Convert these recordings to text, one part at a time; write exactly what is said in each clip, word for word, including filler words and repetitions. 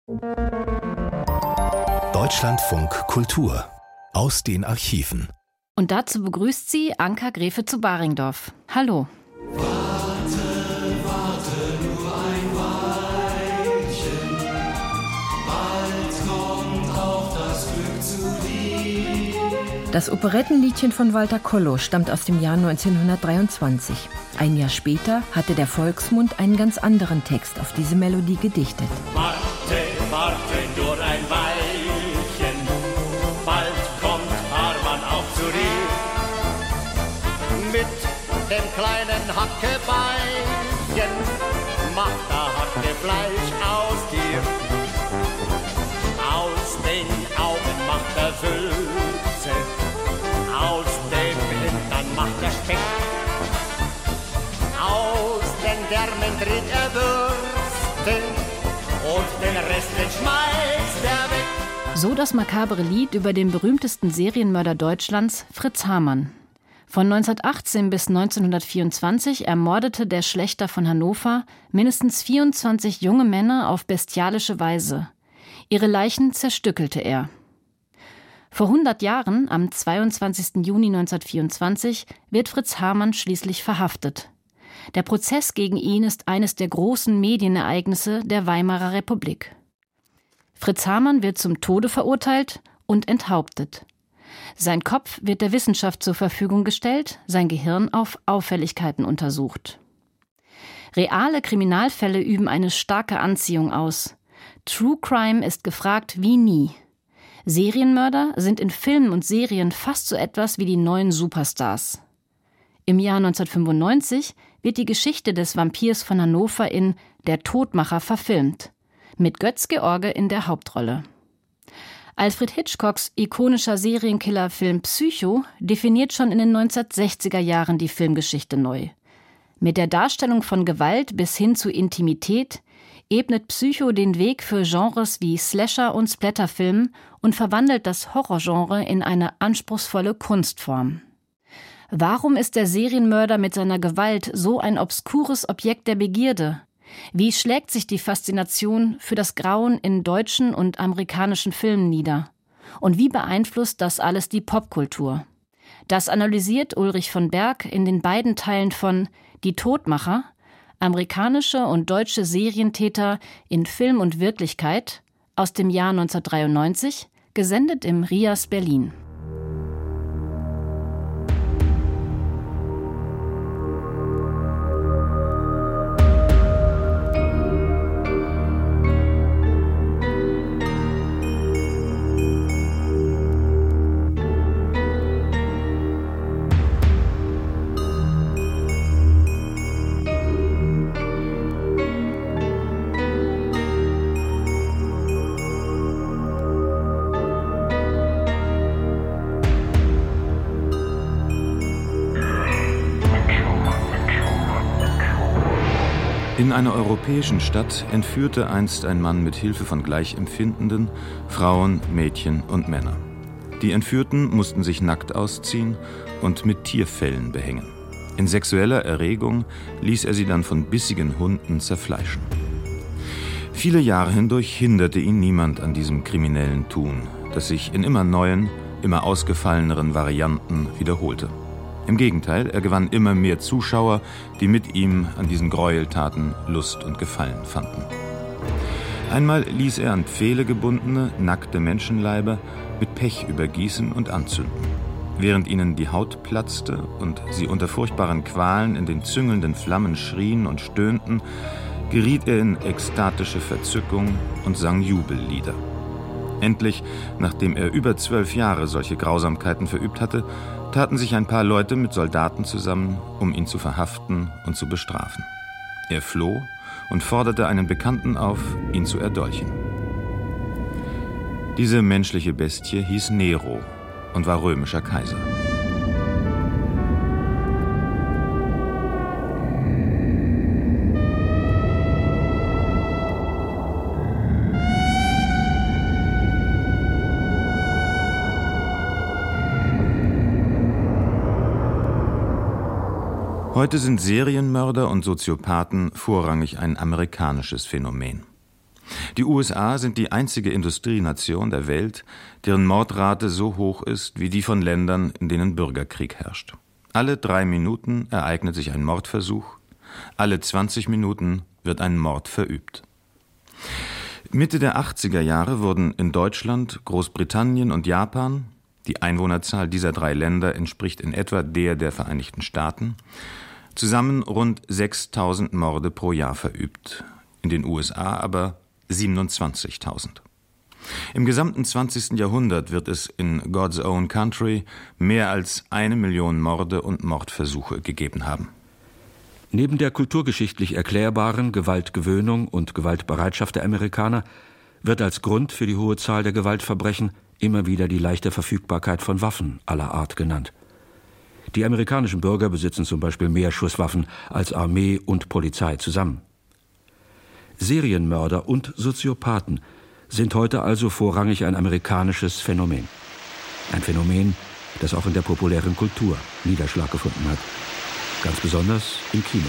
Deutschlandfunk Kultur aus den Archiven. Und dazu begrüßt sie Anka Gräfe zu Baringdorf. Hallo. Warte, warte nur ein Weilchen, bald kommt auch das Glück zu dir. Das Operettenliedchen von Walter Kollo stammt aus dem Jahr neunzehnhundertdreiundzwanzig. Ein Jahr später hatte der Volksmund einen ganz anderen Text auf diese Melodie gedichtet. Warte, warte nur ein Weilchen, bald kommt Hermann auch zu dir. Mit dem kleinen Hackebeinchen macht er Hackefleisch aus dir. Aus den Augen macht er Sülze, aus dem Hintern macht er Speck. Aus den Därmen dreht er Würste und den Rest den schmeißt er weg. So das makabere Lied über den berühmtesten Serienmörder Deutschlands, Fritz Hamann. Von neunzehnhundertachtzehn bis neunzehnhundertvierundzwanzig ermordete der Schlächter von Hannover mindestens vierundzwanzig junge Männer auf bestialische Weise. Ihre Leichen zerstückelte er. Vor hundert Jahren, am zweiundzwanzigsten Juni neunzehnhundertvierundzwanzig, wird Fritz Hamann schließlich verhaftet. Der Prozess gegen ihn ist eines der großen Medienereignisse der Weimarer Republik. Fritz Hamann wird zum Tode verurteilt und enthauptet. Sein Kopf wird der Wissenschaft zur Verfügung gestellt, sein Gehirn auf Auffälligkeiten untersucht. Reale Kriminalfälle üben eine starke Anziehung aus. True Crime ist gefragt wie nie. Serienmörder sind in Filmen und Serien fast so etwas wie die neuen Superstars. Im Jahr neunzehnhundertfünfundneunzig wird die Geschichte des Vampirs von Hannover in Der Todmacher verfilmt, mit Götz George in der Hauptrolle. Alfred Hitchcocks ikonischer Serienkillerfilm Psycho definiert schon in den neunzehnhundertsechziger Jahren die Filmgeschichte neu. Mit der Darstellung von Gewalt bis hin zu Intimität ebnet Psycho den Weg für Genres wie Slasher- und Splatterfilm und verwandelt das Horrorgenre in eine anspruchsvolle Kunstform. Warum ist der Serienmörder mit seiner Gewalt so ein obskures Objekt der Begierde? Wie schlägt sich die Faszination für das Grauen in deutschen und amerikanischen Filmen nieder? Und wie beeinflusst das alles die Popkultur? Das analysiert Ulrich von Berg in den beiden Teilen von Die Todmacher, amerikanische und deutsche Serientäter in Film und Wirklichkeit aus dem Jahr neunzehnhundertdreiundneunzig, gesendet im R I A S Berlin. In einer europäischen Stadt entführte einst ein Mann mit Hilfe von Gleichempfindenden Frauen, Mädchen und Männer. Die Entführten mussten sich nackt ausziehen und mit Tierfellen behängen. In sexueller Erregung ließ er sie dann von bissigen Hunden zerfleischen. Viele Jahre hindurch hinderte ihn niemand an diesem kriminellen Tun, das sich in immer neuen, immer ausgefalleneren Varianten wiederholte. Im Gegenteil, er gewann immer mehr Zuschauer, die mit ihm an diesen Gräueltaten Lust und Gefallen fanden. Einmal ließ er an Pfähle gebundene, nackte Menschenleiber mit Pech übergießen und anzünden. Während ihnen die Haut platzte und sie unter furchtbaren Qualen in den züngelnden Flammen schrien und stöhnten, geriet er in ekstatische Verzückung und sang Jubellieder. Endlich, nachdem er über zwölf Jahre solche Grausamkeiten verübt hatte, taten sich ein paar Leute mit Soldaten zusammen, um ihn zu verhaften und zu bestrafen. Er floh und forderte einen Bekannten auf, ihn zu erdolchen. Diese menschliche Bestie hieß Nero und war römischer Kaiser. Heute sind Serienmörder und Soziopathen vorrangig ein amerikanisches Phänomen. Die U S A sind die einzige Industrienation der Welt, deren Mordrate so hoch ist wie die von Ländern, in denen Bürgerkrieg herrscht. Alle drei Minuten ereignet sich ein Mordversuch, alle zwanzig Minuten wird ein Mord verübt. Mitte der achtziger Jahre wurden in Deutschland, Großbritannien und Japan, die Einwohnerzahl dieser drei Länder entspricht in etwa der der Vereinigten Staaten, zusammen rund sechstausend Morde pro Jahr verübt, in den U S A aber siebenundzwanzigtausend. Im gesamten zwanzigsten Jahrhundert wird es in God's Own Country mehr als eine Million Morde und Mordversuche gegeben haben. Neben der kulturgeschichtlich erklärbaren Gewaltgewöhnung und Gewaltbereitschaft der Amerikaner wird als Grund für die hohe Zahl der Gewaltverbrechen immer wieder die leichte Verfügbarkeit von Waffen aller Art genannt. Die amerikanischen Bürger besitzen zum Beispiel mehr Schusswaffen als Armee und Polizei zusammen. Serienmörder und Soziopathen sind heute also vorrangig ein amerikanisches Phänomen. Ein Phänomen, das auch in der populären Kultur Niederschlag gefunden hat. Ganz besonders im Kino.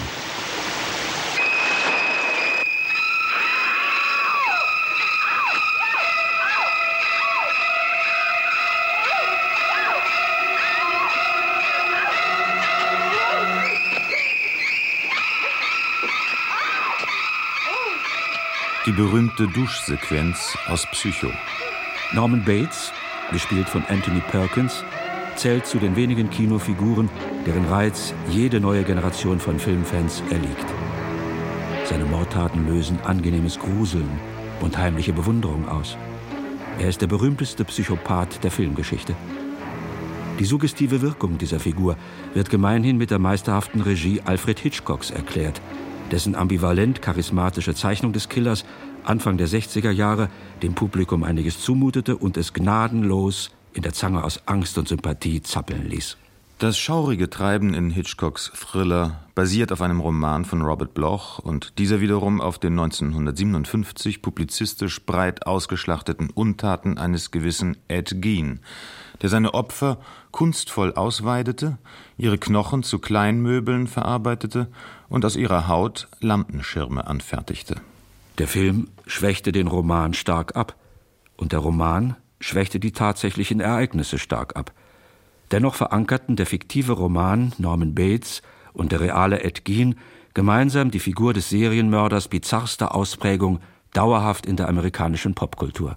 Die berühmte Duschsequenz aus Psycho. Norman Bates, gespielt von Anthony Perkins, zählt zu den wenigen Kinofiguren, deren Reiz jede neue Generation von Filmfans erliegt. Seine Mordtaten lösen angenehmes Gruseln und heimliche Bewunderung aus. Er ist der berühmteste Psychopath der Filmgeschichte. Die suggestive Wirkung dieser Figur wird gemeinhin mit der meisterhaften Regie Alfred Hitchcocks erklärt, dessen ambivalent charismatische Zeichnung des Killers Anfang der sechziger Jahre dem Publikum einiges zumutete und es gnadenlos in der Zange aus Angst und Sympathie zappeln ließ. Das schaurige Treiben in Hitchcocks Thriller basiert auf einem Roman von Robert Bloch und dieser wiederum auf den neunzehnhundertsiebenundfünfzig publizistisch breit ausgeschlachteten Untaten eines gewissen Ed Gein, der seine Opfer kunstvoll ausweidete, ihre Knochen zu Kleinmöbeln verarbeitete und aus ihrer Haut Lampenschirme anfertigte. Der Film schwächte den Roman stark ab und der Roman schwächte die tatsächlichen Ereignisse stark ab. Dennoch verankerten der fiktive Roman Norman Bates und der reale Ed Gein gemeinsam die Figur des Serienmörders bizarrster Ausprägung dauerhaft in der amerikanischen Popkultur.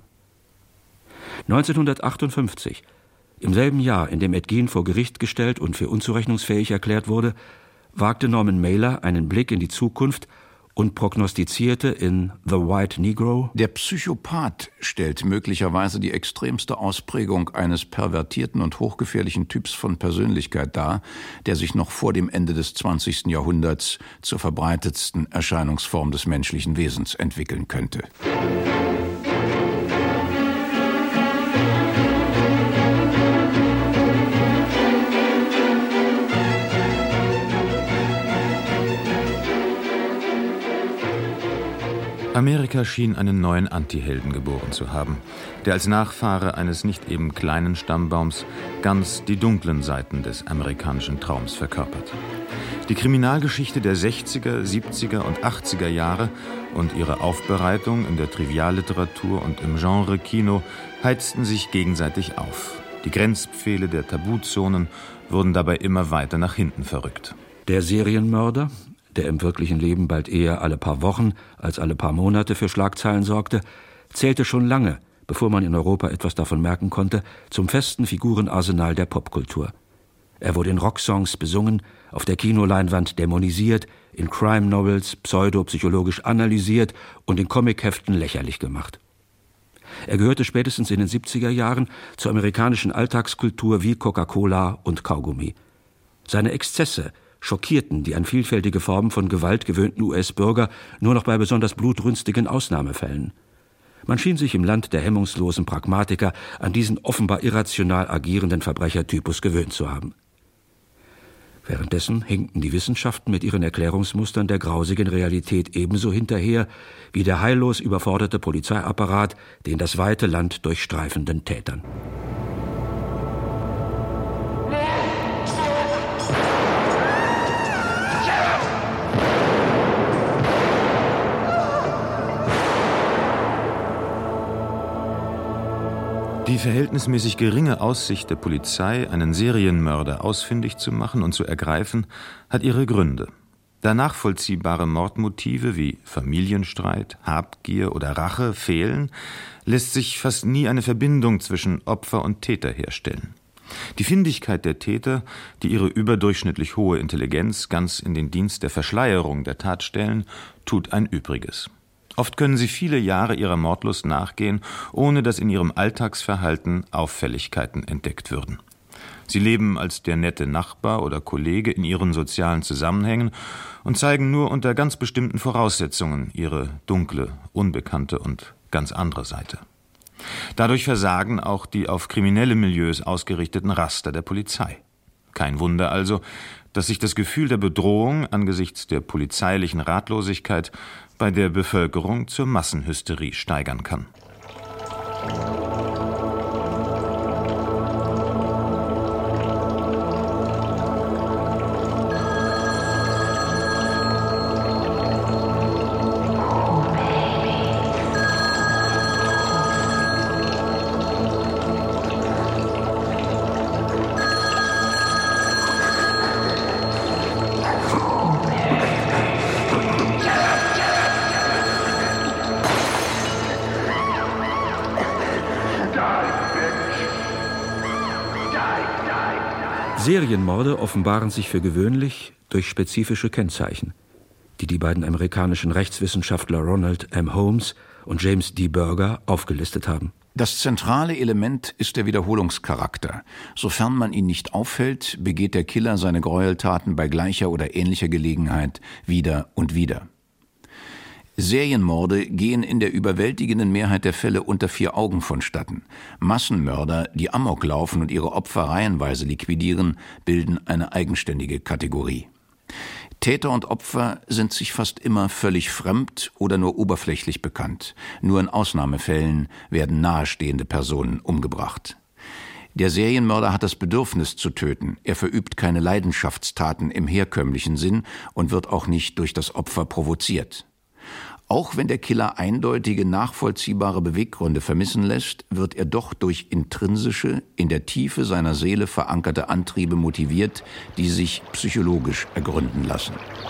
neunzehnhundertachtundfünfzig, im selben Jahr, in dem Ed Gein vor Gericht gestellt und für unzurechnungsfähig erklärt wurde, wagte Norman Mailer einen Blick in die Zukunft und prognostizierte in The White Negro: Der Psychopath stellt möglicherweise die extremste Ausprägung eines pervertierten und hochgefährlichen Typs von Persönlichkeit dar, der sich noch vor dem Ende des zwanzigsten Jahrhunderts zur verbreitetsten Erscheinungsform des menschlichen Wesens entwickeln könnte. Amerika schien einen neuen Antihelden geboren zu haben, der als Nachfahre eines nicht eben kleinen Stammbaums ganz die dunklen Seiten des amerikanischen Traums verkörpert. Die Kriminalgeschichte der sechziger, siebziger und achtziger Jahre und ihre Aufbereitung in der Trivialliteratur und im Genre-Kino heizten sich gegenseitig auf. Die Grenzpfähle der Tabuzonen wurden dabei immer weiter nach hinten verrückt. Der Serienmörder, der im wirklichen Leben bald eher alle paar Wochen als alle paar Monate für Schlagzeilen sorgte, zählte schon lange, bevor man in Europa etwas davon merken konnte, zum festen Figurenarsenal der Popkultur. Er wurde in Rocksongs besungen, auf der Kinoleinwand dämonisiert, in Crime-Novels pseudopsychologisch analysiert und in Comicheften lächerlich gemacht. Er gehörte spätestens in den siebziger Jahren zur amerikanischen Alltagskultur wie Coca-Cola und Kaugummi. Seine Exzesse schockierten die an vielfältige Formen von Gewalt gewöhnten U S-Bürger nur noch bei besonders blutrünstigen Ausnahmefällen. Man schien sich im Land der hemmungslosen Pragmatiker an diesen offenbar irrational agierenden Verbrechertypus gewöhnt zu haben. Währenddessen hinkten die Wissenschaften mit ihren Erklärungsmustern der grausigen Realität ebenso hinterher wie der heillos überforderte Polizeiapparat den das weite Land durchstreifenden Tätern. Die verhältnismäßig geringe Aussicht der Polizei, einen Serienmörder ausfindig zu machen und zu ergreifen, hat ihre Gründe. Da nachvollziehbare Mordmotive wie Familienstreit, Habgier oder Rache fehlen, lässt sich fast nie eine Verbindung zwischen Opfer und Täter herstellen. Die Findigkeit der Täter, die ihre überdurchschnittlich hohe Intelligenz ganz in den Dienst der Verschleierung der Tat stellen, tut ein Übriges. Oft können sie viele Jahre ihrer Mordlust nachgehen, ohne dass in ihrem Alltagsverhalten Auffälligkeiten entdeckt würden. Sie leben als der nette Nachbar oder Kollege in ihren sozialen Zusammenhängen und zeigen nur unter ganz bestimmten Voraussetzungen ihre dunkle, unbekannte und ganz andere Seite. Dadurch versagen auch die auf kriminelle Milieus ausgerichteten Raster der Polizei. Kein Wunder also, dass sich das Gefühl der Bedrohung angesichts der polizeilichen Ratlosigkeit bei der Bevölkerung zur Massenhysterie steigern kann. Serienmorde offenbaren sich für gewöhnlich durch spezifische Kennzeichen, die die beiden amerikanischen Rechtswissenschaftler Ronald M. Holmes und James D. Berger aufgelistet haben. Das zentrale Element ist der Wiederholungscharakter. Sofern man ihn nicht auffällt, begeht der Killer seine Gräueltaten bei gleicher oder ähnlicher Gelegenheit wieder und wieder. Serienmorde gehen in der überwältigenden Mehrheit der Fälle unter vier Augen vonstatten. Massenmörder, die Amok laufen und ihre Opfer reihenweise liquidieren, bilden eine eigenständige Kategorie. Täter und Opfer sind sich fast immer völlig fremd oder nur oberflächlich bekannt. Nur in Ausnahmefällen werden nahestehende Personen umgebracht. Der Serienmörder hat das Bedürfnis zu töten. Er verübt keine Leidenschaftstaten im herkömmlichen Sinn und wird auch nicht durch das Opfer provoziert. Auch wenn der Killer eindeutige, nachvollziehbare Beweggründe vermissen lässt, wird er doch durch intrinsische, in der Tiefe seiner Seele verankerte Antriebe motiviert, die sich psychologisch ergründen lassen.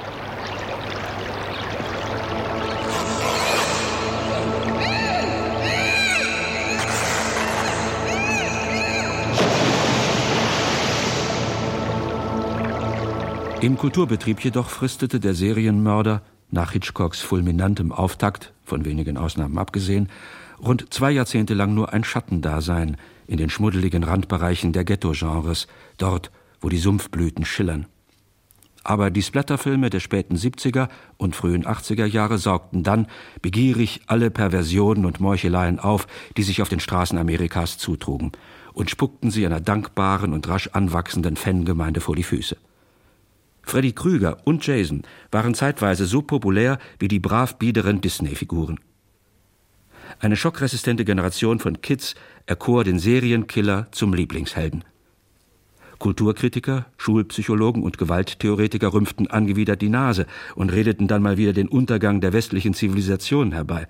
Im Kulturbetrieb jedoch fristete der Serienmörder nach Hitchcocks fulminantem Auftakt, von wenigen Ausnahmen abgesehen, rund zwei Jahrzehnte lang nur ein Schattendasein in den schmuddeligen Randbereichen der Ghetto-Genres, dort, wo die Sumpfblüten schillern. Aber die Splatterfilme der späten siebziger und frühen achtziger Jahre saugten dann begierig alle Perversionen und Meucheleien auf, die sich auf den Straßen Amerikas zutrugen, und spuckten sie einer dankbaren und rasch anwachsenden Fangemeinde vor die Füße. Freddy Krüger und Jason waren zeitweise so populär wie die brav biederen Disney-Figuren. Eine schockresistente Generation von Kids erkor den Serienkiller zum Lieblingshelden. Kulturkritiker, Schulpsychologen und Gewalttheoretiker rümpften angewidert die Nase und redeten dann mal wieder den Untergang der westlichen Zivilisation herbei.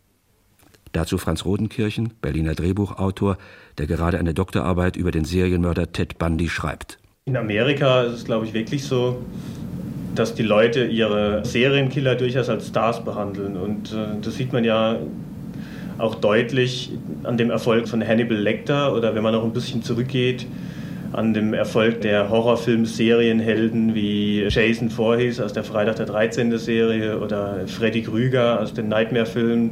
Dazu Franz Rodenkirchen, Berliner Drehbuchautor, der gerade eine Doktorarbeit über den Serienmörder Ted Bundy schreibt. In Amerika ist es, glaube ich, wirklich so, dass die Leute ihre Serienkiller durchaus als Stars behandeln. Und äh, das sieht man ja auch deutlich an dem Erfolg von Hannibal Lecter oder wenn man noch ein bisschen zurückgeht, an dem Erfolg der Horrorfilm-Serienhelden wie Jason Voorhees aus der Freitag der dreizehnte Serie oder Freddy Krüger aus den Nightmare-Filmen,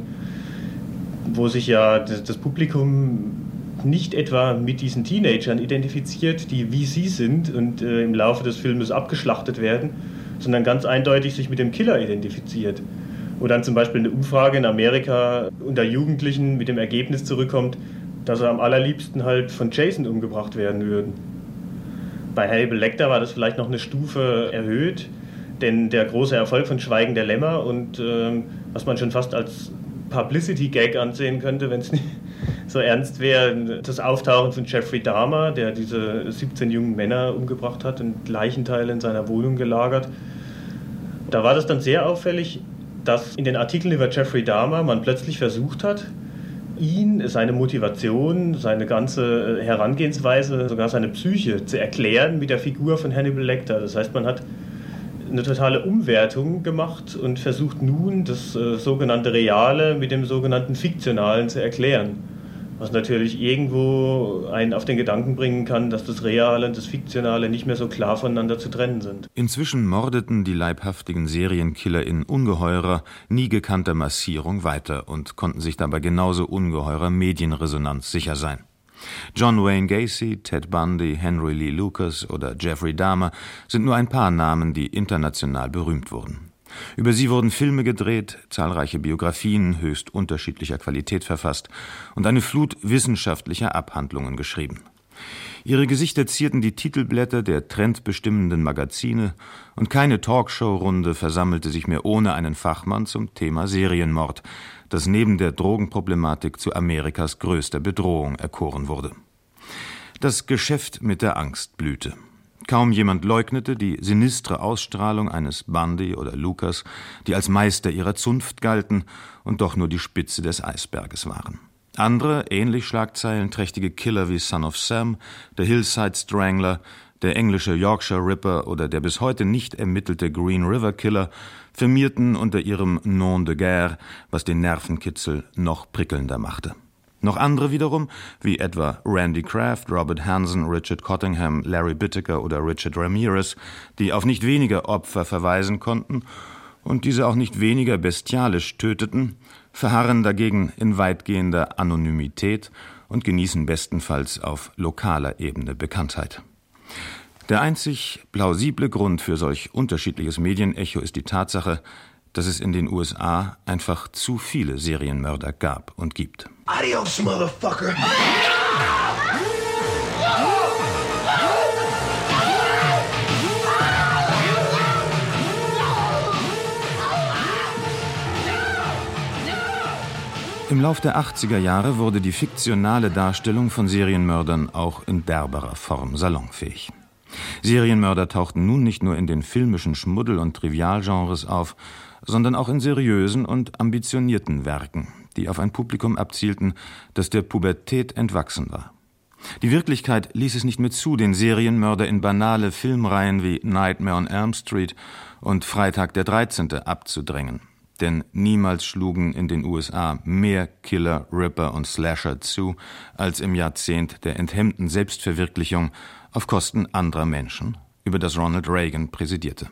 wo sich ja das, das Publikum nicht etwa mit diesen Teenagern identifiziert, die wie sie sind und äh, im Laufe des Filmes abgeschlachtet werden, sondern ganz eindeutig sich mit dem Killer identifiziert. Wo dann zum Beispiel eine Umfrage in Amerika unter Jugendlichen mit dem Ergebnis zurückkommt, dass sie am allerliebsten halt von Jason umgebracht werden würden. Bei Hannibal Lecter war das vielleicht noch eine Stufe erhöht, denn der große Erfolg von Schweigen der Lämmer und äh, was man schon fast als Publicity-Gag ansehen könnte, wenn es nicht so ernst wäre, das Auftauchen von Jeffrey Dahmer, der diese siebzehn jungen Männer umgebracht hat und Leichenteile in seiner Wohnung gelagert. Da war das dann sehr auffällig, dass in den Artikeln über Jeffrey Dahmer man plötzlich versucht hat, ihn, seine Motivation, seine ganze Herangehensweise, sogar seine Psyche zu erklären mit der Figur von Hannibal Lecter. Das heißt, man hat eine totale Umwertung gemacht und versucht nun, das äh, sogenannte Reale mit dem sogenannten Fiktionalen zu erklären. Was natürlich irgendwo einen auf den Gedanken bringen kann, dass das Reale und das Fiktionale nicht mehr so klar voneinander zu trennen sind. Inzwischen mordeten die leibhaftigen Serienkiller in ungeheurer, nie gekannter Massierung weiter und konnten sich dabei genauso ungeheurer Medienresonanz sicher sein. John Wayne Gacy, Ted Bundy, Henry Lee Lucas oder Jeffrey Dahmer sind nur ein paar Namen, die international berühmt wurden. Über sie wurden Filme gedreht, zahlreiche Biografien höchst unterschiedlicher Qualität verfasst und eine Flut wissenschaftlicher Abhandlungen geschrieben. Ihre Gesichter zierten die Titelblätter der trendbestimmenden Magazine und keine Talkshow-Runde versammelte sich mehr ohne einen Fachmann zum Thema Serienmord, das neben der Drogenproblematik zu Amerikas größter Bedrohung erkoren wurde. Das Geschäft mit der Angst blühte. Kaum jemand leugnete die sinistre Ausstrahlung eines Bundy oder Lucas, die als Meister ihrer Zunft galten und doch nur die Spitze des Eisberges waren. Andere, ähnlich schlagzeilenträchtige Killer wie Son of Sam, der Hillside Strangler, der englische Yorkshire Ripper oder der bis heute nicht ermittelte Green River Killer firmierten unter ihrem Nom de Guerre, was den Nervenkitzel noch prickelnder machte. Noch andere wiederum, wie etwa Randy Kraft, Robert Hansen, Richard Cottingham, Larry Bittaker oder Richard Ramirez, die auf nicht weniger Opfer verweisen konnten und diese auch nicht weniger bestialisch töteten, verharren dagegen in weitgehender Anonymität und genießen bestenfalls auf lokaler Ebene Bekanntheit. Der einzig plausible Grund für solch unterschiedliches Medienecho ist die Tatsache, dass es in den U S A einfach zu viele Serienmörder gab und gibt. Adios, Motherfucker! Im Lauf der achtziger Jahre wurde die fiktionale Darstellung von Serienmördern auch in derberer Form salonfähig. Serienmörder tauchten nun nicht nur in den filmischen Schmuddel- und Trivialgenres auf, sondern auch in seriösen und ambitionierten Werken, die auf ein Publikum abzielten, das der Pubertät entwachsen war. Die Wirklichkeit ließ es nicht mehr zu, den Serienmörder in banale Filmreihen wie Nightmare on Elm Street und Freitag der dreizehnte abzudrängen. Denn niemals schlugen in den U S A mehr Killer, Ripper und Slasher zu, als im Jahrzehnt der enthemmten Selbstverwirklichung auf Kosten anderer Menschen, über das Ronald Reagan präsidierte.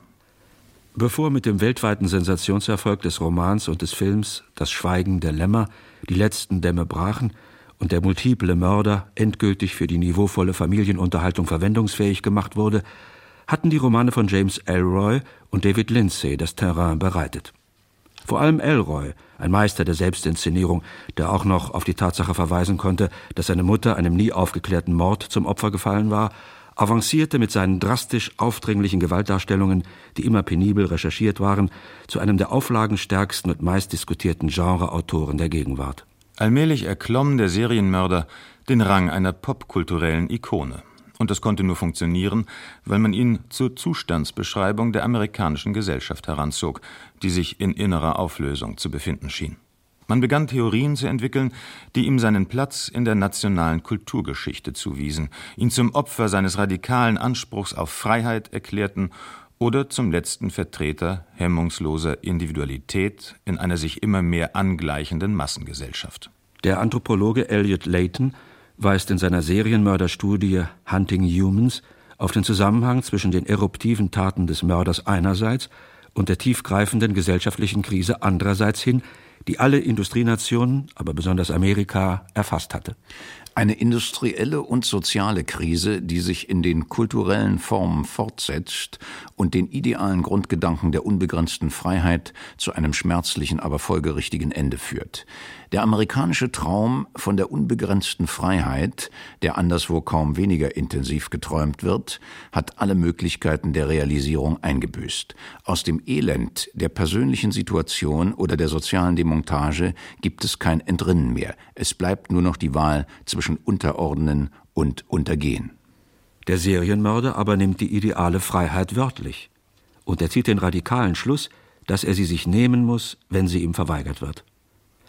Bevor mit dem weltweiten Sensationserfolg des Romans und des Films Das Schweigen der Lämmer die letzten Dämme brachen und der multiple Mörder endgültig für die niveauvolle Familienunterhaltung verwendungsfähig gemacht wurde, hatten die Romane von James Ellroy und David Lindsay das Terrain bereitet. Vor allem Ellroy, ein Meister der Selbstinszenierung, der auch noch auf die Tatsache verweisen konnte, dass seine Mutter einem nie aufgeklärten Mord zum Opfer gefallen war, avancierte mit seinen drastisch aufdringlichen Gewaltdarstellungen, die immer penibel recherchiert waren, zu einem der auflagenstärksten und meistdiskutierten Genreautoren der Gegenwart. Allmählich erklomm der Serienmörder den Rang einer popkulturellen Ikone. Und das konnte nur funktionieren, weil man ihn zur Zustandsbeschreibung der amerikanischen Gesellschaft heranzog, die sich in innerer Auflösung zu befinden schien. Man begann Theorien zu entwickeln, die ihm seinen Platz in der nationalen Kulturgeschichte zuwiesen, ihn zum Opfer seines radikalen Anspruchs auf Freiheit erklärten oder zum letzten Vertreter hemmungsloser Individualität in einer sich immer mehr angleichenden Massengesellschaft. Der Anthropologe Elliot Layton weist in seiner Serienmörderstudie Hunting Humans auf den Zusammenhang zwischen den eruptiven Taten des Mörders einerseits und der tiefgreifenden gesellschaftlichen Krise andererseits hin, die alle Industrienationen, aber besonders Amerika, erfasst hatte. Eine industrielle und soziale Krise, die sich in den kulturellen Formen fortsetzt und den idealen Grundgedanken der unbegrenzten Freiheit zu einem schmerzlichen, aber folgerichtigen Ende führt. Der amerikanische Traum von der unbegrenzten Freiheit, der anderswo kaum weniger intensiv geträumt wird, hat alle Möglichkeiten der Realisierung eingebüßt. Aus dem Elend der persönlichen Situation oder der sozialen Demontage gibt es kein Entrinnen mehr. Es bleibt nur noch die Wahl zwischen Unterordnen und Untergehen. Der Serienmörder aber nimmt die ideale Freiheit wörtlich. Und er zieht den radikalen Schluss, dass er sie sich nehmen muss, wenn sie ihm verweigert wird.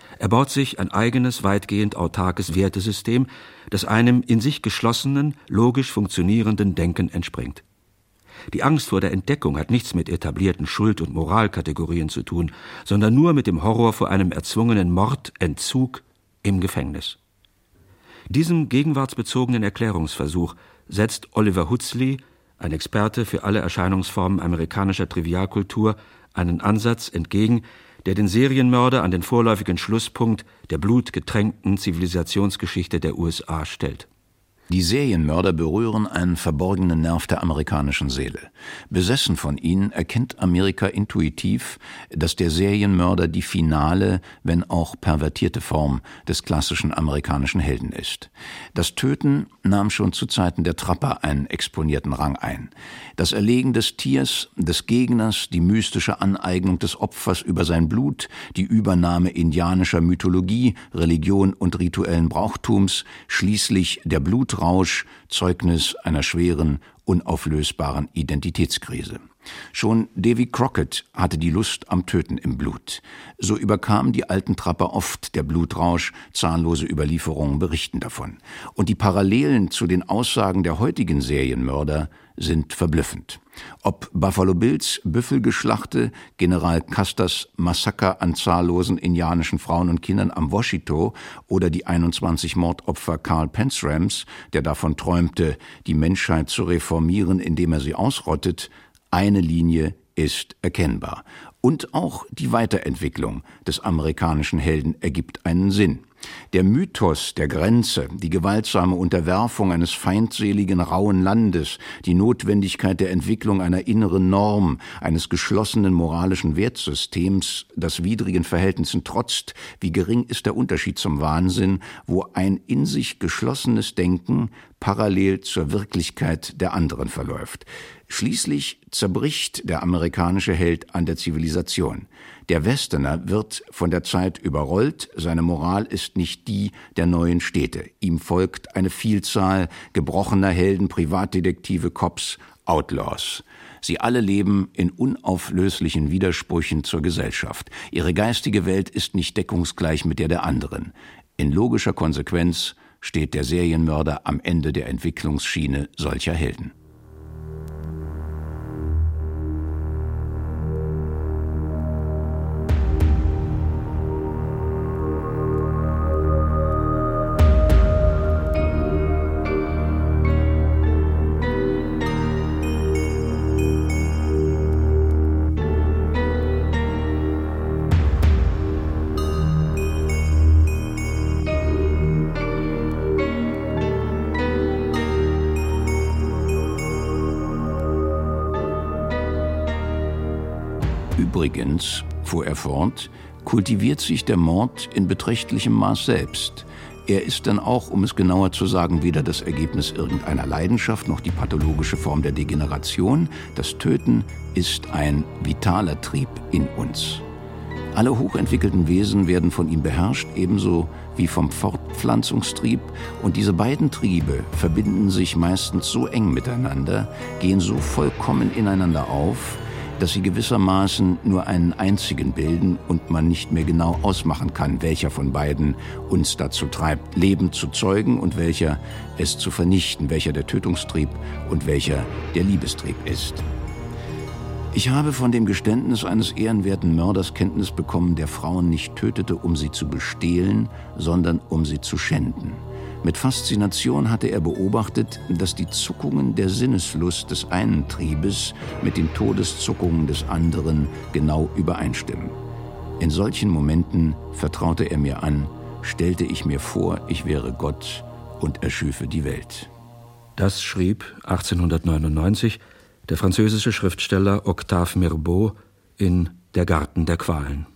Er baut sich ein eigenes, weitgehend autarkes Wertesystem, das einem in sich geschlossenen, logisch funktionierenden Denken entspringt. Die Angst vor der Entdeckung hat nichts mit etablierten Schuld- und Moralkategorien zu tun, sondern nur mit dem Horror vor einem erzwungenen Mordentzug im Gefängnis. Diesem gegenwartsbezogenen Erklärungsversuch setzt Oliver Huxley, ein Experte für alle Erscheinungsformen amerikanischer Trivialkultur, einen Ansatz entgegen, der den Serienmörder an den vorläufigen Schlusspunkt der blutgetränkten Zivilisationsgeschichte der U S A stellt. Die Serienmörder berühren einen verborgenen Nerv der amerikanischen Seele. Besessen von ihnen erkennt Amerika intuitiv, dass der Serienmörder die finale, wenn auch pervertierte Form des klassischen amerikanischen Helden ist. Das Töten nahm schon zu Zeiten der Trapper einen exponierten Rang ein. Das Erlegen des Tiers, des Gegners, die mystische Aneignung des Opfers über sein Blut, die Übernahme indianischer Mythologie, Religion und rituellen Brauchtums, schließlich der Blut Rausch, Zeugnis einer schweren, unauflösbaren Identitätskrise. Schon Davy Crockett hatte die Lust am Töten im Blut. So überkam die alten Trapper oft der Blutrausch, zahllose Überlieferungen berichten davon. Und die Parallelen zu den Aussagen der heutigen Serienmörder sind verblüffend. Ob Buffalo Bills Büffelgeschlachte, General Custers Massaker an zahllosen indianischen Frauen und Kindern am Washito oder die einundzwanzig Mordopfer Carl Pancrams, der davon träumte, die Menschheit zu reformieren, indem er sie ausrottet, eine Linie ist erkennbar. Und auch die Weiterentwicklung des amerikanischen Helden ergibt einen Sinn. Der Mythos der Grenze, die gewaltsame Unterwerfung eines feindseligen, rauen Landes, die Notwendigkeit der Entwicklung einer inneren Norm, eines geschlossenen moralischen Wertsystems, das widrigen Verhältnissen trotzt, wie gering ist der Unterschied zum Wahnsinn, wo ein in sich geschlossenes Denken parallel zur Wirklichkeit der anderen verläuft. Schließlich zerbricht der amerikanische Held an der Zivilisation. Der Westerner wird von der Zeit überrollt, seine Moral ist nicht die der neuen Städte. Ihm folgt eine Vielzahl gebrochener Helden, Privatdetektive, Cops, Outlaws. Sie alle leben in unauflöslichen Widersprüchen zur Gesellschaft. Ihre geistige Welt ist nicht deckungsgleich mit der der anderen. In logischer Konsequenz steht der Serienmörder am Ende der Entwicklungsschiene solcher Helden. Übrigens, fuhr er fort, kultiviert sich der Mord in beträchtlichem Maß selbst. Er ist dann auch, um es genauer zu sagen, weder das Ergebnis irgendeiner Leidenschaft noch die pathologische Form der Degeneration. Das Töten ist ein vitaler Trieb in uns. Alle hochentwickelten Wesen werden von ihm beherrscht, ebenso wie vom Fortpflanzungstrieb. Und diese beiden Triebe verbinden sich meistens so eng miteinander, gehen so vollkommen ineinander auf, dass sie gewissermaßen nur einen einzigen bilden und man nicht mehr genau ausmachen kann, welcher von beiden uns dazu treibt, Leben zu zeugen und welcher es zu vernichten, welcher der Tötungstrieb und welcher der Liebestrieb ist. Ich habe von dem Geständnis eines ehrenwerten Mörders Kenntnis bekommen, der Frauen nicht tötete, um sie zu bestehlen, sondern um sie zu schänden. Mit Faszination hatte er beobachtet, dass die Zuckungen der Sinneslust des einen Triebes mit den Todeszuckungen des anderen genau übereinstimmen. In solchen Momenten vertraute er mir an, stellte ich mir vor, ich wäre Gott und erschüfe die Welt. Das schrieb achtzehnhundertneunundneunzig der französische Schriftsteller Octave Mirbeau in Der Garten der Qualen.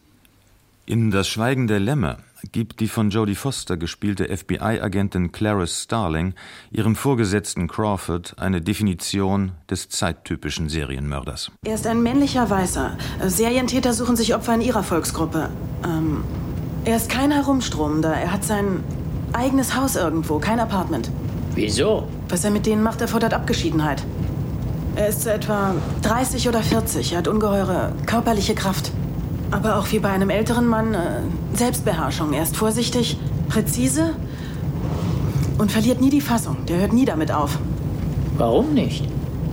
In Das Schweigen der Lämmer gibt die von Jodie Foster gespielte F B I-Agentin Clarice Starling ihrem Vorgesetzten Crawford eine Definition des zeittypischen Serienmörders. Er ist ein männlicher Weißer. Serientäter suchen sich Opfer in ihrer Volksgruppe. Ähm, er ist kein Herumstromender. Er hat sein eigenes Haus irgendwo, kein Apartment. Wieso? Was er mit denen macht, erfordert Abgeschiedenheit. Er ist so etwa dreißig oder vierzig. Er hat ungeheure körperliche Kraft. Aber auch wie bei einem älteren Mann, äh, Selbstbeherrschung. Er ist vorsichtig, präzise und verliert nie die Fassung. Der hört nie damit auf. Warum nicht?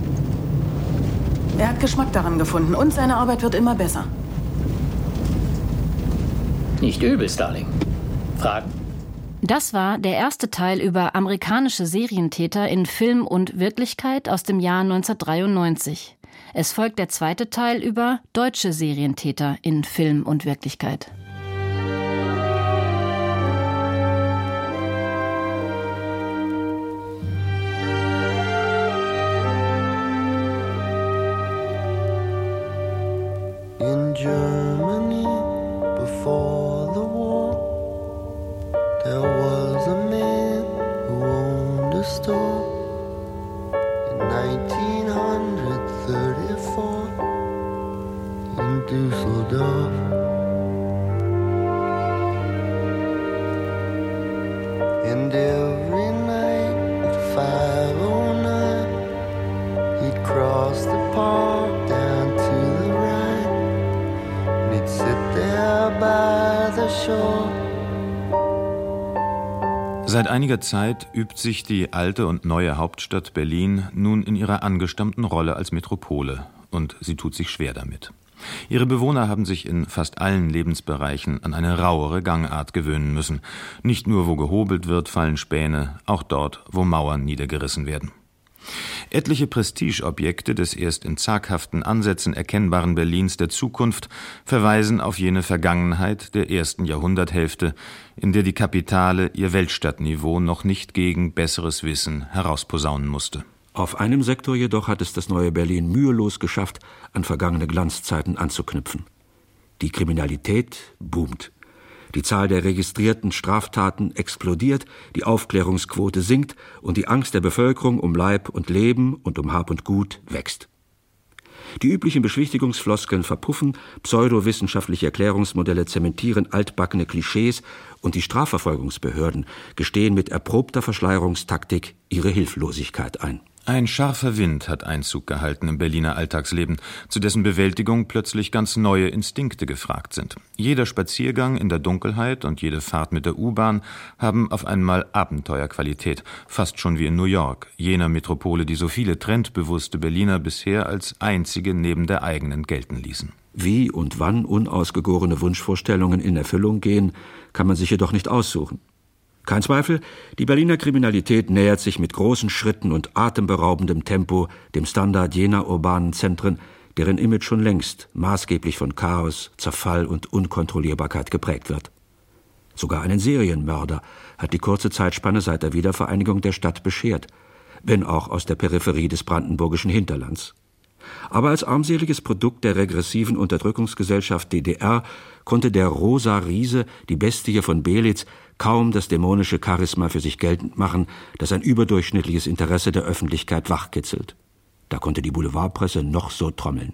Er hat Geschmack daran gefunden und seine Arbeit wird immer besser. Nicht übel, Starling. Fragen? Das war der erste Teil über amerikanische Serientäter in Film und Wirklichkeit aus dem Jahr neunzehnhundertdreiundneunzig. Es folgt der zweite Teil über deutsche Serientäter in Film und Wirklichkeit. In Germany before the war, there was a man who owned a store. In nineteen thirty-four in Düsseldorf. And every night at five oh nine he'd cross the park down to the Rhine, and he'd sit there by the shore. Seit einiger Zeit übt sich die alte und neue Hauptstadt Berlin nun in ihrer angestammten Rolle als Metropole, und sie tut sich schwer damit. Ihre Bewohner haben sich in fast allen Lebensbereichen an eine rauere Gangart gewöhnen müssen. Nicht nur wo gehobelt wird, fallen Späne, auch dort, wo Mauern niedergerissen werden. Etliche Prestigeobjekte des erst in zaghaften Ansätzen erkennbaren Berlins der Zukunft verweisen auf jene Vergangenheit der ersten Jahrhunderthälfte, in der die Kapitale ihr Weltstadtniveau noch nicht gegen besseres Wissen herausposaunen musste. Auf einem Sektor jedoch hat es das neue Berlin mühelos geschafft, an vergangene Glanzzeiten anzuknüpfen. Die Kriminalität boomt. Die Zahl der registrierten Straftaten explodiert, die Aufklärungsquote sinkt und die Angst der Bevölkerung um Leib und Leben und um Hab und Gut wächst. Die üblichen Beschwichtigungsfloskeln verpuffen, pseudowissenschaftliche Erklärungsmodelle zementieren altbackene Klischees und die Strafverfolgungsbehörden gestehen mit erprobter Verschleierungstaktik ihre Hilflosigkeit ein. Ein scharfer Wind hat Einzug gehalten im Berliner Alltagsleben, zu dessen Bewältigung plötzlich ganz neue Instinkte gefragt sind. Jeder Spaziergang in der Dunkelheit und jede Fahrt mit der U-Bahn haben auf einmal Abenteuerqualität, fast schon wie in New York, jener Metropole, die so viele trendbewusste Berliner bisher als einzige neben der eigenen gelten ließen. Wie und wann unausgegorene Wunschvorstellungen in Erfüllung gehen, kann man sich jedoch nicht aussuchen. Kein Zweifel, die Berliner Kriminalität nähert sich mit großen Schritten und atemberaubendem Tempo dem Standard jener urbanen Zentren, deren Image schon längst maßgeblich von Chaos, Zerfall und Unkontrollierbarkeit geprägt wird. Sogar einen Serienmörder hat die kurze Zeitspanne seit der Wiedervereinigung der Stadt beschert, wenn auch aus der Peripherie des brandenburgischen Hinterlands. Aber als armseliges Produkt der regressiven Unterdrückungsgesellschaft D D R konnte der Rosa Riese, die Bestie von Belitz, kaum das dämonische Charisma für sich geltend machen, das ein überdurchschnittliches Interesse der Öffentlichkeit wachkitzelt. Da konnte die Boulevardpresse noch so trommeln.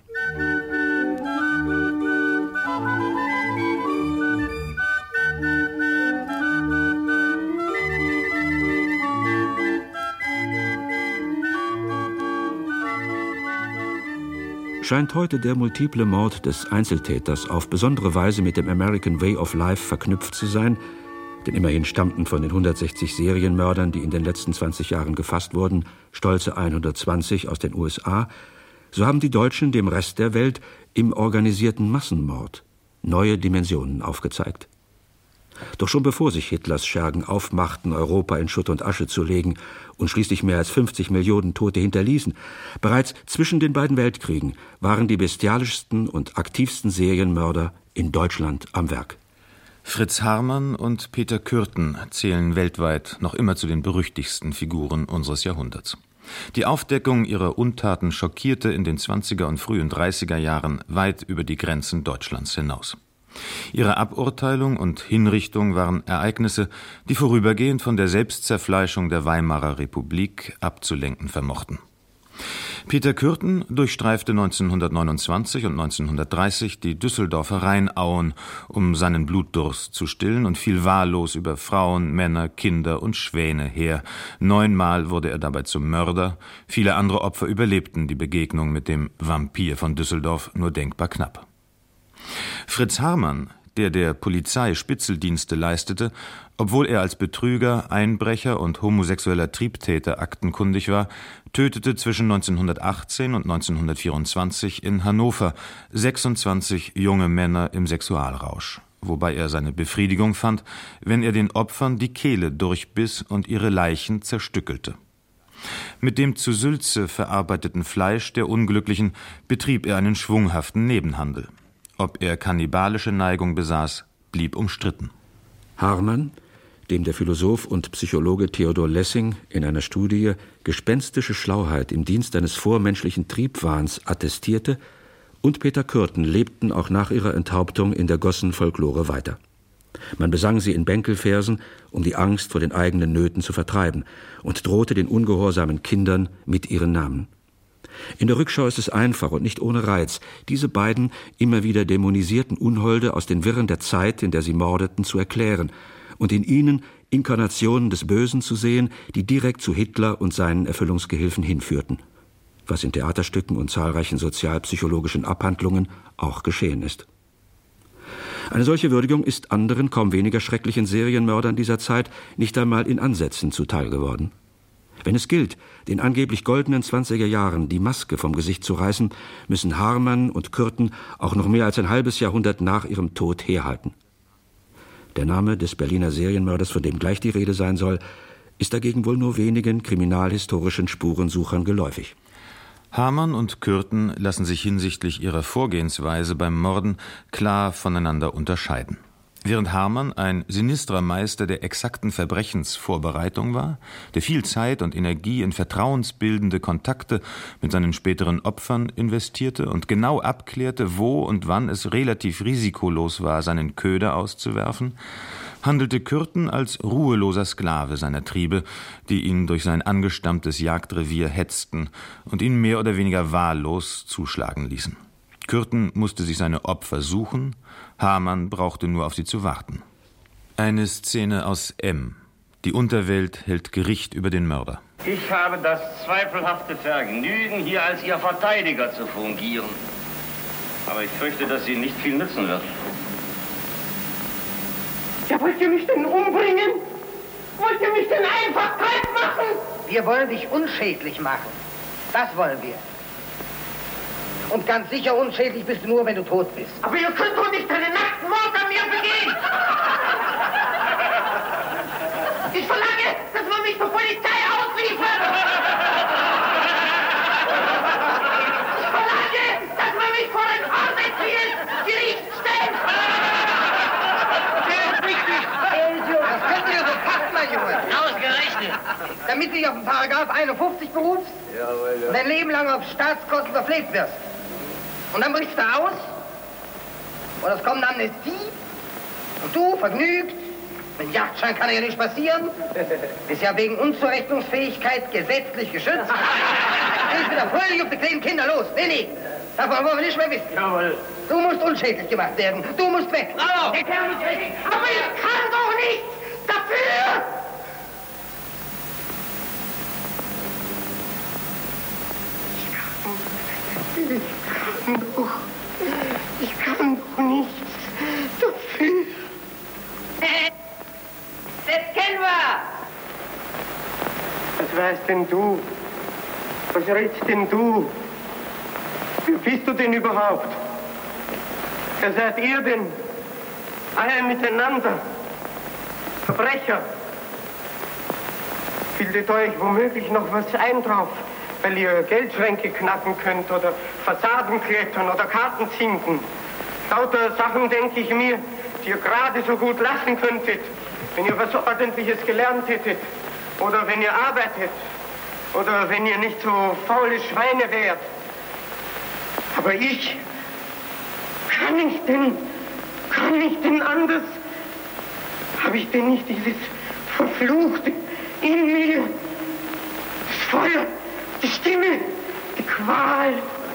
Scheint heute der multiple Mord des Einzeltäters auf besondere Weise mit dem American Way of Life verknüpft zu sein, denn immerhin stammten von den hundertsechzig Serienmördern, die in den letzten zwanzig Jahren gefasst wurden, stolze hundertzwanzig aus den U S A, so haben die Deutschen dem Rest der Welt im organisierten Massenmord neue Dimensionen aufgezeigt. Doch schon bevor sich Hitlers Schergen aufmachten, Europa in Schutt und Asche zu legen und schließlich mehr als fünfzig Millionen Tote hinterließen, bereits zwischen den beiden Weltkriegen waren die bestialischsten und aktivsten Serienmörder in Deutschland am Werk. Fritz Haarmann und Peter Kürten zählen weltweit noch immer zu den berüchtigsten Figuren unseres Jahrhunderts. Die Aufdeckung ihrer Untaten schockierte in den zwanziger und frühen dreißiger Jahren weit über die Grenzen Deutschlands hinaus. Ihre Aburteilung und Hinrichtung waren Ereignisse, die vorübergehend von der Selbstzerfleischung der Weimarer Republik abzulenken vermochten. Peter Kürten durchstreifte neunzehnhundertneunundzwanzig und neunzehnhundertdreißig die Düsseldorfer Rheinauen, um seinen Blutdurst zu stillen, und fiel wahllos über Frauen, Männer, Kinder und Schwäne her. Neunmal wurde er dabei zum Mörder. Viele andere Opfer überlebten die Begegnung mit dem Vampir von Düsseldorf nur denkbar knapp. Fritz Hamann, der der Polizei Spitzeldienste leistete, obwohl er als Betrüger, Einbrecher und homosexueller Triebtäter aktenkundig war, tötete zwischen neunzehnhundertachtzehn und neunzehnhundertvierundzwanzig in Hannover sechsundzwanzig junge Männer im Sexualrausch, wobei er seine Befriedigung fand, wenn er den Opfern die Kehle durchbiss und ihre Leichen zerstückelte. Mit dem zu Sülze verarbeiteten Fleisch der Unglücklichen betrieb er einen schwunghaften Nebenhandel. Ob er kannibalische Neigung besaß, blieb umstritten. Harman, dem der Philosoph und Psychologe Theodor Lessing in einer Studie gespenstische Schlauheit im Dienst eines vormenschlichen Triebwahns attestierte, und Peter Kürten lebten auch nach ihrer Enthauptung in der Gossen-Folklore weiter. Man besang sie in Bänkelversen, um die Angst vor den eigenen Nöten zu vertreiben, und drohte den ungehorsamen Kindern mit ihren Namen. In der Rückschau ist es einfach und nicht ohne Reiz, diese beiden immer wieder dämonisierten Unholde aus den Wirren der Zeit, in der sie mordeten, zu erklären und in ihnen Inkarnationen des Bösen zu sehen, die direkt zu Hitler und seinen Erfüllungsgehilfen hinführten, was in Theaterstücken und zahlreichen sozialpsychologischen Abhandlungen auch geschehen ist. Eine solche Würdigung ist anderen, kaum weniger schrecklichen Serienmördern dieser Zeit nicht einmal in Ansätzen zuteil geworden. Wenn es gilt, den angeblich goldenen zwanziger Jahren die Maske vom Gesicht zu reißen, müssen Harman und Kürten auch noch mehr als ein halbes Jahrhundert nach ihrem Tod herhalten. Der Name des Berliner Serienmörders, von dem gleich die Rede sein soll, ist dagegen wohl nur wenigen kriminalhistorischen Spurensuchern geläufig. Hamann und Kürten lassen sich hinsichtlich ihrer Vorgehensweise beim Morden klar voneinander unterscheiden. Während Hamann ein sinistrer Meister der exakten Verbrechensvorbereitung war, der viel Zeit und Energie in vertrauensbildende Kontakte mit seinen späteren Opfern investierte und genau abklärte, wo und wann es relativ risikolos war, seinen Köder auszuwerfen, handelte Kürten als ruheloser Sklave seiner Triebe, die ihn durch sein angestammtes Jagdrevier hetzten und ihn mehr oder weniger wahllos zuschlagen ließen. Kürten musste sich seine Opfer suchen, Hamann brauchte nur auf sie zu warten. Eine Szene aus M. Die Unterwelt hält Gericht über den Mörder. Ich habe das zweifelhafte Vergnügen, hier als Ihr Verteidiger zu fungieren. Aber ich fürchte, dass sie nicht viel nützen wird. Ja, wollt ihr mich denn umbringen? Wollt ihr mich denn einfach kalt machen? Wir wollen dich unschädlich machen. Das wollen wir. Und ganz sicher unschädlich bist du nur, wenn du tot bist. Aber ihr könnt doch nicht einen nackten Mord an mir begehen! Ich verlange, dass man mich zur Polizei ausliefert! Ich verlange, dass man mich vor ein Arbeitsgericht stellt! Das könnt ihr sofort, mein Junge. Ausgerechnet. Damit du dich auf den Paragraph einundfünfzig berufst und dein Leben lang auf Staatskosten verpflegt wirst. Und dann brichst du aus, und es kommt eine Amnestie, und du, vergnügt, mit Jagdschein kann ja nicht passieren, bist ja wegen Unzurechnungsfähigkeit gesetzlich geschützt. Gehst wieder fröhlich auf die kleinen Kinder los. Nee, nee, davon wollen wir nicht mehr wissen. Jawohl. Du musst unschädlich gemacht werden, du musst weg. Bravo. Der Kerl ist weg. Aber ich kann doch nichts dafür! Ich kann doch, ich kann doch nichts dafür. Das kennen wir! Was weißt denn du? Was redst denn du? Wer bist du denn überhaupt? Wer seid ihr denn? Alle miteinander. Verbrecher. Bildet euch womöglich noch was ein drauf, weil ihr Geldschränke knacken könnt oder Fassaden klettern oder Karten zinken. Lauter Sachen, denke ich mir, die ihr gerade so gut lassen könntet, wenn ihr was Ordentliches gelernt hättet oder wenn ihr arbeitet oder wenn ihr nicht so faule Schweine wärt. Aber ich, kann ich denn, kann ich denn anders? Habe ich denn nicht dieses Verfluchte in mir? Das Feuer, die Stimme, die Qual.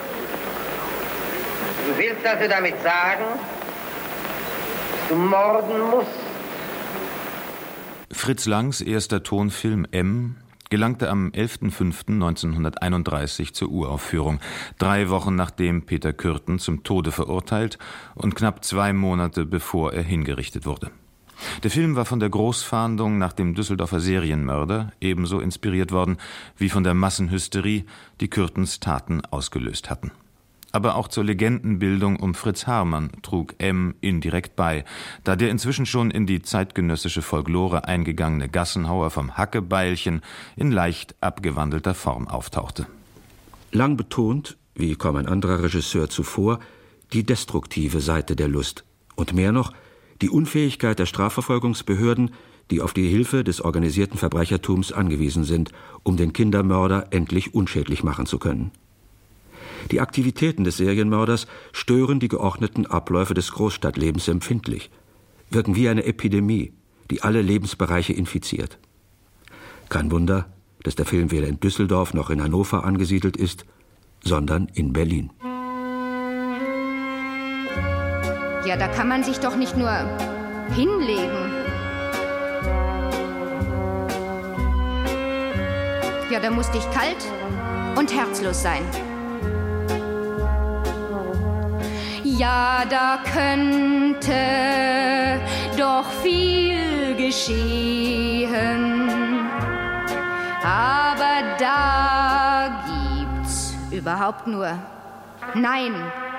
Du willst also damit sagen, dass du morden musst? Fritz Langs erster Tonfilm M gelangte am elften fünften neunzehnhunderteinunddreißig zur Uraufführung, drei Wochen nachdem Peter Kürten zum Tode verurteilt und knapp zwei Monate bevor er hingerichtet wurde. Der Film war von der Großfahndung nach dem Düsseldorfer Serienmörder ebenso inspiriert worden wie von der Massenhysterie, die Kürtens Taten ausgelöst hatten. Aber auch zur Legendenbildung um Fritz Haarmann trug M. indirekt bei, da der inzwischen schon in die zeitgenössische Folklore eingegangene Gassenhauer vom Hackebeilchen in leicht abgewandelter Form auftauchte. Lang betont, wie kaum ein anderer Regisseur zuvor, die destruktive Seite der Lust und mehr noch die Unfähigkeit der Strafverfolgungsbehörden, die auf die Hilfe des organisierten Verbrechertums angewiesen sind, um den Kindermörder endlich unschädlich machen zu können. Die Aktivitäten des Serienmörders stören die geordneten Abläufe des Großstadtlebens empfindlich, wirken wie eine Epidemie, die alle Lebensbereiche infiziert. Kein Wunder, dass der Film weder in Düsseldorf noch in Hannover angesiedelt ist, sondern in Berlin. Ja, da kann man sich doch nicht nur hinlegen. Ja, da musste ich kalt und herzlos sein. Ja, da könnte doch viel geschehen, aber da gibt's überhaupt nur Nein.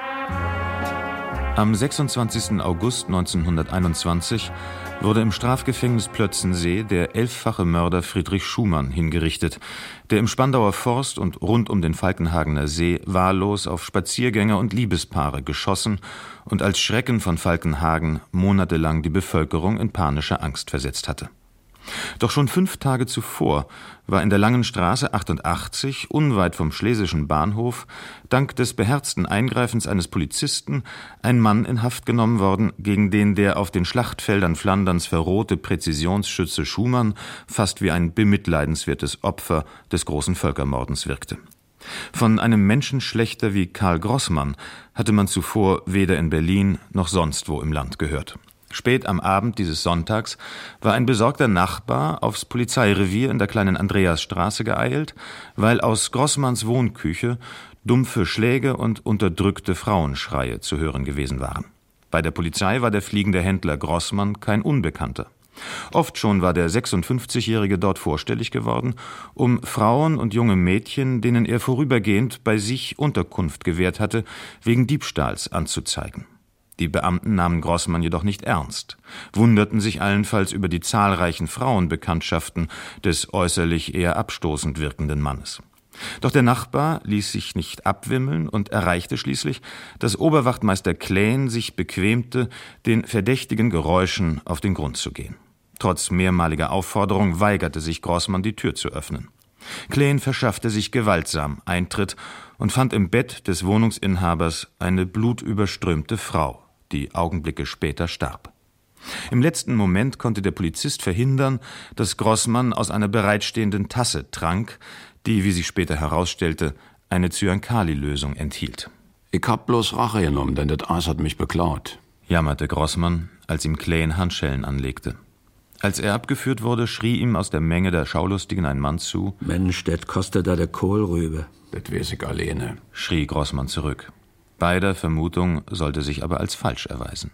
Am sechsundzwanzigsten August neunzehnhunderteinundzwanzig wurde im Strafgefängnis Plötzensee der elffache Mörder Friedrich Schumann hingerichtet, der im Spandauer Forst und rund um den Falkenhagener See wahllos auf Spaziergänger und Liebespaare geschossen und als Schrecken von Falkenhagen monatelang die Bevölkerung in panische Angst versetzt hatte. Doch schon fünf Tage zuvor war in der Langen Straße achtundachtzig, unweit vom Schlesischen Bahnhof, dank des beherzten Eingreifens eines Polizisten ein Mann in Haft genommen worden, gegen den der auf den Schlachtfeldern Flanderns verrohte Präzisionsschütze Schumann fast wie ein bemitleidenswertes Opfer des großen Völkermordens wirkte. Von einem Menschenschlächter wie Karl Grossmann hatte man zuvor weder in Berlin noch sonst wo im Land gehört. Spät am Abend dieses Sonntags war ein besorgter Nachbar aufs Polizeirevier in der kleinen Andreasstraße geeilt, weil aus Grossmanns Wohnküche dumpfe Schläge und unterdrückte Frauenschreie zu hören gewesen waren. Bei der Polizei war der fliegende Händler Grossmann kein Unbekannter. Oft schon war der sechsundfünfzigjährige dort vorstellig geworden, um Frauen und junge Mädchen, denen er vorübergehend bei sich Unterkunft gewährt hatte, wegen Diebstahls anzuzeigen. Die Beamten nahmen Grossmann jedoch nicht ernst, wunderten sich allenfalls über die zahlreichen Frauenbekanntschaften des äußerlich eher abstoßend wirkenden Mannes. Doch der Nachbar ließ sich nicht abwimmeln und erreichte schließlich, dass Oberwachtmeister Klähn sich bequemte, den verdächtigen Geräuschen auf den Grund zu gehen. Trotz mehrmaliger Aufforderung weigerte sich Grossmann, die Tür zu öffnen. Klähn verschaffte sich gewaltsam Eintritt und fand im Bett des Wohnungsinhabers eine blutüberströmte Frau, die Augenblicke später starb. Im letzten Moment konnte der Polizist verhindern, dass Grossmann aus einer bereitstehenden Tasse trank, die, wie sich später herausstellte, eine Zyankali-Lösung enthielt. Ich hab bloß Rache genommen, denn das Eis hat mich beklaut, jammerte Grossmann, als ihm Klähn Handschellen anlegte. Als er abgeführt wurde, schrie ihm aus der Menge der Schaulustigen ein Mann zu: »Mensch, das kostet da der Kohlrübe.« »Das weiß ich alleine«, schrie Grossmann zurück. Beider Vermutung sollte sich aber als falsch erweisen.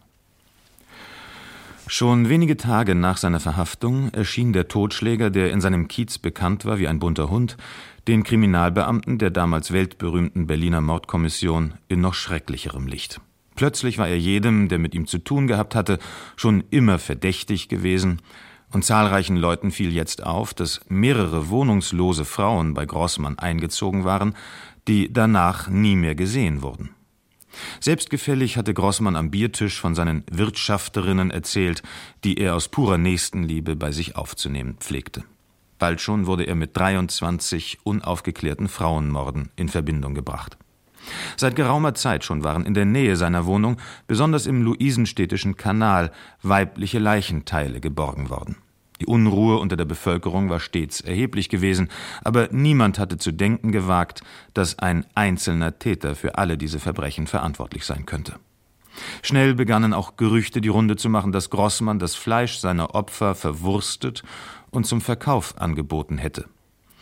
Schon wenige Tage nach seiner Verhaftung erschien der Totschläger, der in seinem Kiez bekannt war wie ein bunter Hund, den Kriminalbeamten der damals weltberühmten Berliner Mordkommission in noch schrecklicherem Licht. Plötzlich war er jedem, der mit ihm zu tun gehabt hatte, schon immer verdächtig gewesen, und zahlreichen Leuten fiel jetzt auf, dass mehrere wohnungslose Frauen bei Grossmann eingezogen waren, die danach nie mehr gesehen wurden. Selbstgefällig hatte Grossmann am Biertisch von seinen Wirtschafterinnen erzählt, die er aus purer Nächstenliebe bei sich aufzunehmen pflegte. Bald schon wurde er mit dreiundzwanzig unaufgeklärten Frauenmorden in Verbindung gebracht. Seit geraumer Zeit schon waren in der Nähe seiner Wohnung, besonders im Luisenstädtischen Kanal, weibliche Leichenteile geborgen worden. Die Unruhe unter der Bevölkerung war stets erheblich gewesen, aber niemand hatte zu denken gewagt, dass ein einzelner Täter für alle diese Verbrechen verantwortlich sein könnte. Schnell begannen auch Gerüchte die Runde zu machen, dass Grossmann das Fleisch seiner Opfer verwurstet und zum Verkauf angeboten hätte.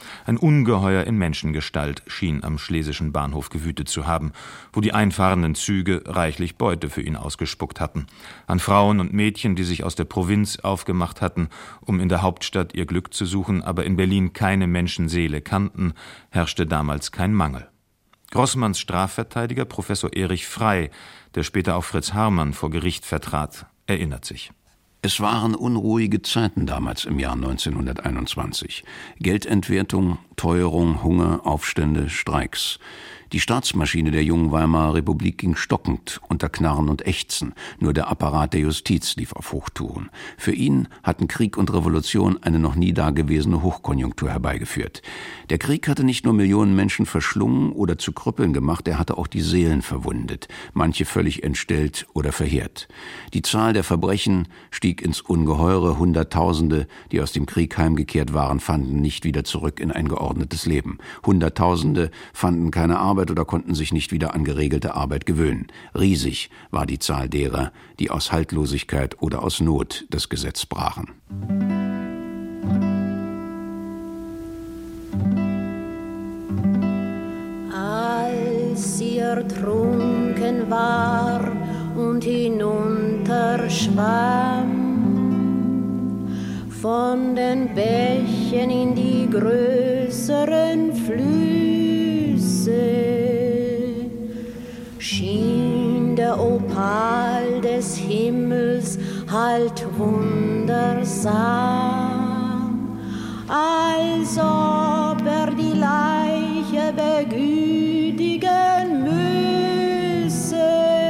Ein Ungeheuer in Menschengestalt schien am Schlesischen Bahnhof gewütet zu haben, wo die einfahrenden Züge reichlich Beute für ihn ausgespuckt hatten. An Frauen und Mädchen, die sich aus der Provinz aufgemacht hatten, um in der Hauptstadt ihr Glück zu suchen, aber in Berlin keine Menschenseele kannten, herrschte damals kein Mangel. Grossmanns Strafverteidiger, Professor Erich Frey, der später auch Fritz Haarmann vor Gericht vertrat, erinnert sich. Es waren unruhige Zeiten damals im Jahr neunzehnhunderteinundzwanzig. Geldentwertung, Teuerung, Hunger, Aufstände, Streiks. Die Staatsmaschine der jungen Weimarer Republik ging stockend unter Knarren und Ächzen. Nur der Apparat der Justiz lief auf Hochtouren. Für ihn hatten Krieg und Revolution eine noch nie dagewesene Hochkonjunktur herbeigeführt. Der Krieg hatte nicht nur Millionen Menschen verschlungen oder zu Krüppeln gemacht, er hatte auch die Seelen verwundet, manche völlig entstellt oder verheert. Die Zahl der Verbrechen stieg ins Ungeheure. Hunderttausende, die aus dem Krieg heimgekehrt waren, fanden nicht wieder zurück in ein geordnetes Leben. Hunderttausende fanden keine Arbeit oder konnten sich nicht wieder an geregelte Arbeit gewöhnen. Riesig war die Zahl derer, die aus Haltlosigkeit oder aus Not das Gesetz brachen. Als ihr trunken war und hinunterschwamm von den Bächen in die größeren Flüsse, schien der Opal des Himmels halt wundersam, als ob er die Leiche begütigen müsse,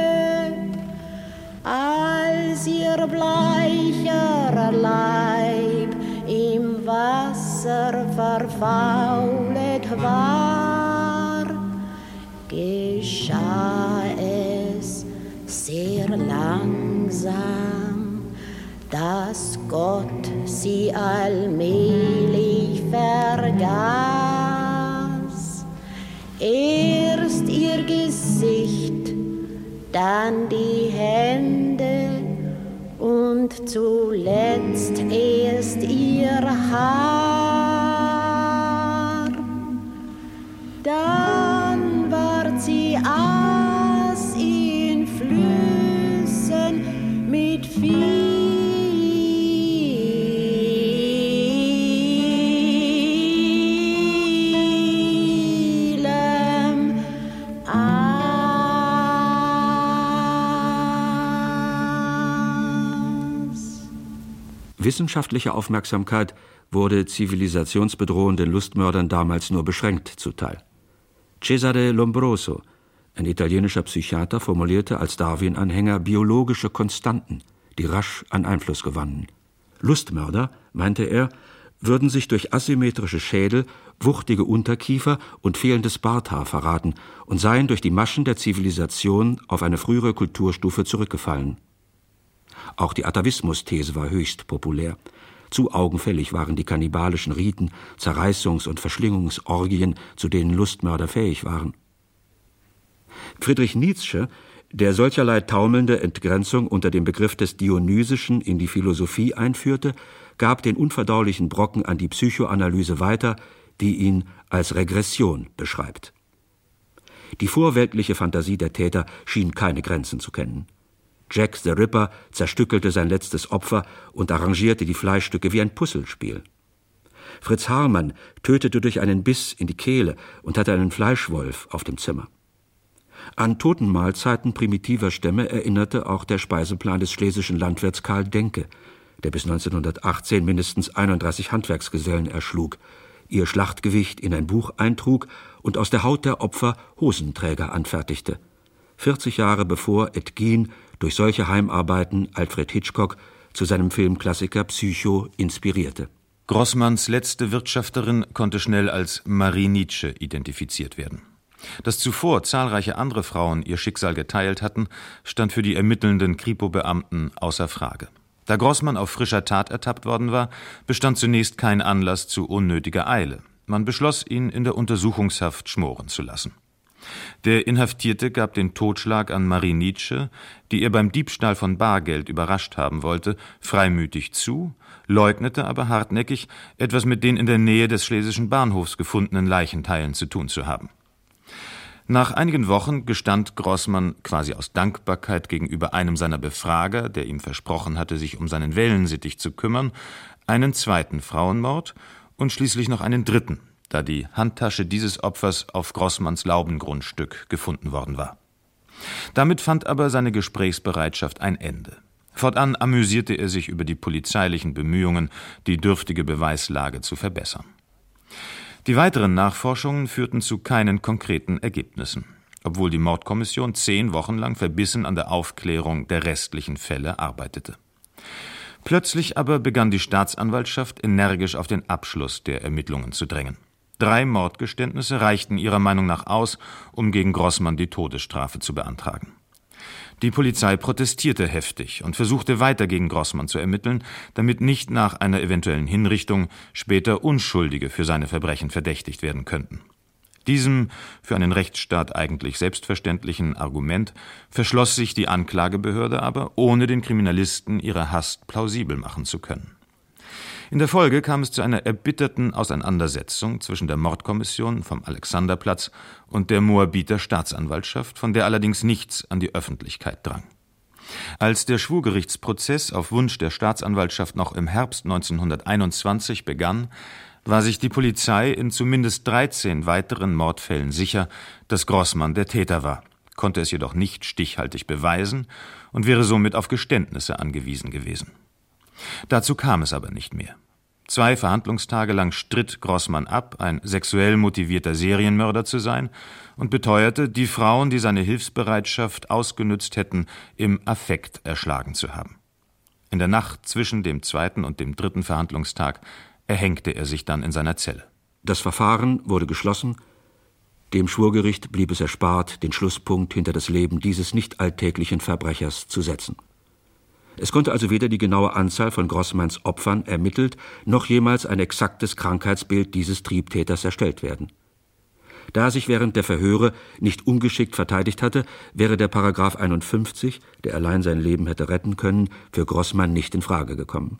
als ihr bleicher Leib im Wasser verfaulet war, geschah es sehr langsam, dass Gott sie allmählich vergaß. Erst ihr Gesicht, dann die Hände und zuletzt erst ihr Haar. Dann ward sie aß in Flüssen mit vielem Aas. Wissenschaftliche Aufmerksamkeit wurde zivilisationsbedrohenden Lustmördern damals nur beschränkt zuteil. Cesare Lombroso, ein italienischer Psychiater, formulierte als Darwin-Anhänger biologische Konstanten, die rasch an Einfluss gewannen. Lustmörder, meinte er, würden sich durch asymmetrische Schädel, wuchtige Unterkiefer und fehlendes Barthaar verraten und seien durch die Maschen der Zivilisation auf eine frühere Kulturstufe zurückgefallen. Auch die Atavismus-These war höchst populär. Zu augenfällig waren die kannibalischen Riten, Zerreißungs- und Verschlingungsorgien, zu denen Lustmörder fähig waren. Friedrich Nietzsche, der solcherlei taumelnde Entgrenzung unter dem Begriff des Dionysischen in die Philosophie einführte, gab den unverdaulichen Brocken an die Psychoanalyse weiter, die ihn als Regression beschreibt. Die vorweltliche Fantasie der Täter schien keine Grenzen zu kennen. Jack the Ripper zerstückelte sein letztes Opfer und arrangierte die Fleischstücke wie ein Puzzlespiel. Fritz Haarmann tötete durch einen Biss in die Kehle und hatte einen Fleischwolf auf dem Zimmer. An Totenmahlzeiten primitiver Stämme erinnerte auch der Speiseplan des schlesischen Landwirts Karl Denke, der bis neunzehnhundertachtzehn mindestens einunddreißig Handwerksgesellen erschlug, ihr Schlachtgewicht in ein Buch eintrug und aus der Haut der Opfer Hosenträger anfertigte. vierzig Jahre bevor Ed Gein durch solche Heimarbeiten Alfred Hitchcock zu seinem Filmklassiker Psycho inspirierte. Grossmanns letzte Wirtschafterin konnte schnell als Marie Nietzsche identifiziert werden. Dass zuvor zahlreiche andere Frauen ihr Schicksal geteilt hatten, stand für die ermittelnden Kripo-Beamten außer Frage. Da Grossmann auf frischer Tat ertappt worden war, bestand zunächst kein Anlass zu unnötiger Eile. Man beschloss, ihn in der Untersuchungshaft schmoren zu lassen. Der Inhaftierte gab den Totschlag an Marie Nietzsche, die er beim Diebstahl von Bargeld überrascht haben wollte, freimütig zu, leugnete aber hartnäckig, etwas mit den in der Nähe des Schlesischen Bahnhofs gefundenen Leichenteilen zu tun zu haben. Nach einigen Wochen gestand Grossmann quasi aus Dankbarkeit gegenüber einem seiner Befrager, der ihm versprochen hatte, sich um seinen Wellensittich zu kümmern, einen zweiten Frauenmord und schließlich noch einen dritten, da die Handtasche dieses Opfers auf Grossmanns Laubengrundstück gefunden worden war. Damit fand aber seine Gesprächsbereitschaft ein Ende. Fortan amüsierte er sich über die polizeilichen Bemühungen, die dürftige Beweislage zu verbessern. Die weiteren Nachforschungen führten zu keinen konkreten Ergebnissen, obwohl die Mordkommission zehn Wochen lang verbissen an der Aufklärung der restlichen Fälle arbeitete. Plötzlich aber begann die Staatsanwaltschaft energisch auf den Abschluss der Ermittlungen zu drängen. Drei Mordgeständnisse reichten ihrer Meinung nach aus, um gegen Grossmann die Todesstrafe zu beantragen. Die Polizei protestierte heftig und versuchte weiter gegen Grossmann zu ermitteln, damit nicht nach einer eventuellen Hinrichtung später Unschuldige für seine Verbrechen verdächtigt werden könnten. Diesem für einen Rechtsstaat eigentlich selbstverständlichen Argument verschloss sich die Anklagebehörde aber, ohne den Kriminalisten ihre Hast plausibel machen zu können. In der Folge kam es zu einer erbitterten Auseinandersetzung zwischen der Mordkommission vom Alexanderplatz und der Moabiter Staatsanwaltschaft, von der allerdings nichts an die Öffentlichkeit drang. Als der Schwurgerichtsprozess auf Wunsch der Staatsanwaltschaft noch im Herbst neunzehnhunderteinundzwanzig begann, war sich die Polizei in zumindest dreizehn weiteren Mordfällen sicher, dass Grossmann der Täter war, konnte es jedoch nicht stichhaltig beweisen und wäre somit auf Geständnisse angewiesen gewesen. Dazu kam es aber nicht mehr. Zwei Verhandlungstage lang stritt Grossmann ab, ein sexuell motivierter Serienmörder zu sein, und beteuerte, die Frauen, die seine Hilfsbereitschaft ausgenützt hätten, im Affekt erschlagen zu haben. In der Nacht zwischen dem zweiten und dem dritten Verhandlungstag erhängte er sich dann in seiner Zelle. Das Verfahren wurde geschlossen. Dem Schwurgericht blieb es erspart, den Schlusspunkt hinter das Leben dieses nicht alltäglichen Verbrechers zu setzen. Es konnte also weder die genaue Anzahl von Grossmanns Opfern ermittelt, noch jemals ein exaktes Krankheitsbild dieses Triebtäters erstellt werden. Da er sich während der Verhöre nicht ungeschickt verteidigt hatte, wäre der Paragraph einundfünfzig, der allein sein Leben hätte retten können, für Grossmann nicht in Frage gekommen.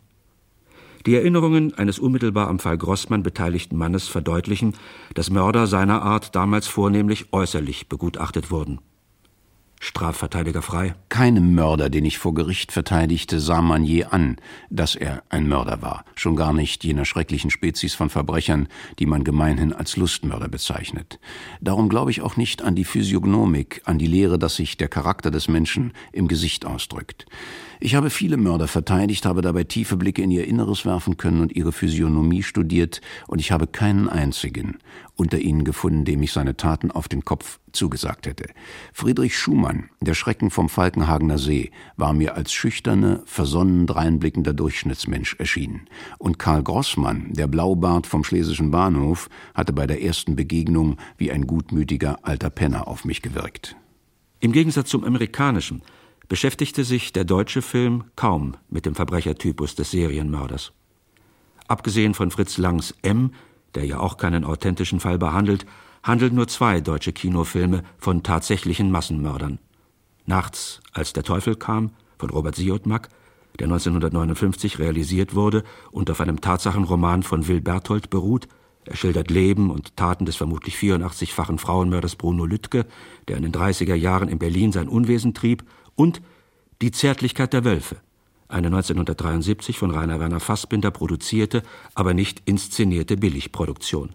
Die Erinnerungen eines unmittelbar am Fall Grossmann beteiligten Mannes verdeutlichen, dass Mörder seiner Art damals vornehmlich äußerlich begutachtet wurden. Strafverteidiger Frey. Keinem Mörder, den ich vor Gericht verteidigte, sah man je an, dass er ein Mörder war. Schon gar nicht jener schrecklichen Spezies von Verbrechern, die man gemeinhin als Lustmörder bezeichnet. Darum glaube ich auch nicht an die Physiognomik, an die Lehre, dass sich der Charakter des Menschen im Gesicht ausdrückt. Ich habe viele Mörder verteidigt, habe dabei tiefe Blicke in ihr Inneres werfen können und ihre Physiognomie studiert, und ich habe keinen einzigen unter ihnen gefunden, dem ich seine Taten auf den Kopf zugesagt hätte. Friedrich Schumann, der Schrecken vom Falkenhagener See, war mir als schüchterne, versonnen dreinblickender Durchschnittsmensch erschienen. Und Karl Grossmann, der Blaubart vom Schlesischen Bahnhof, hatte bei der ersten Begegnung wie ein gutmütiger alter Penner auf mich gewirkt. Im Gegensatz zum amerikanischen beschäftigte sich der deutsche Film kaum mit dem Verbrechertypus des Serienmörders. Abgesehen von Fritz Langs M., der ja auch keinen authentischen Fall behandelt, handeln nur zwei deutsche Kinofilme von tatsächlichen Massenmördern. Nachts, als der Teufel kam, von Robert Siodmak, der neunzehnhundertneunundfünfzig realisiert wurde und auf einem Tatsachenroman von Will Berthold beruht. Er schildert Leben und Taten des vermutlich vierundachtzigfachen Frauenmörders Bruno Lüttke, der in den dreißiger Jahren in Berlin sein Unwesen trieb, und Die Zärtlichkeit der Wölfe, eine neunzehnhundertdreiundsiebzig von Rainer Werner Fassbinder produzierte, aber nicht inszenierte Billigproduktion.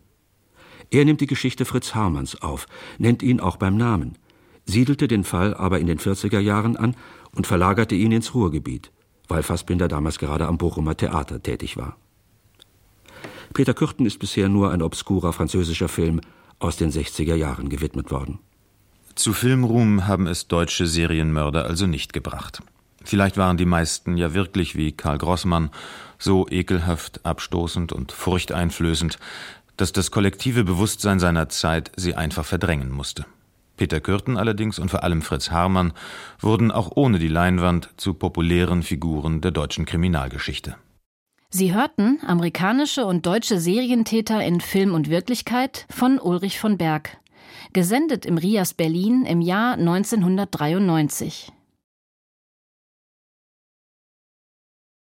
Er nimmt die Geschichte Fritz Hamanns auf, nennt ihn auch beim Namen, siedelte den Fall aber in den vierziger Jahren an und verlagerte ihn ins Ruhrgebiet, weil Fassbinder damals gerade am Bochumer Theater tätig war. Peter Kürten ist bisher nur ein obskurer französischer Film aus den sechziger Jahren gewidmet worden. Zu Filmruhm haben es deutsche Serienmörder also nicht gebracht. Vielleicht waren die meisten ja wirklich wie Karl Grossmann so ekelhaft, abstoßend und furchteinflößend, dass das kollektive Bewusstsein seiner Zeit sie einfach verdrängen musste. Peter Kürten allerdings und vor allem Fritz Hamann wurden auch ohne die Leinwand zu populären Figuren der deutschen Kriminalgeschichte. Sie hörten amerikanische und deutsche Serientäter in Film und Wirklichkeit von Ulrich von Berg. gesendet im R I A S Berlin im Jahr neunzehnhundertdreiundneunzig.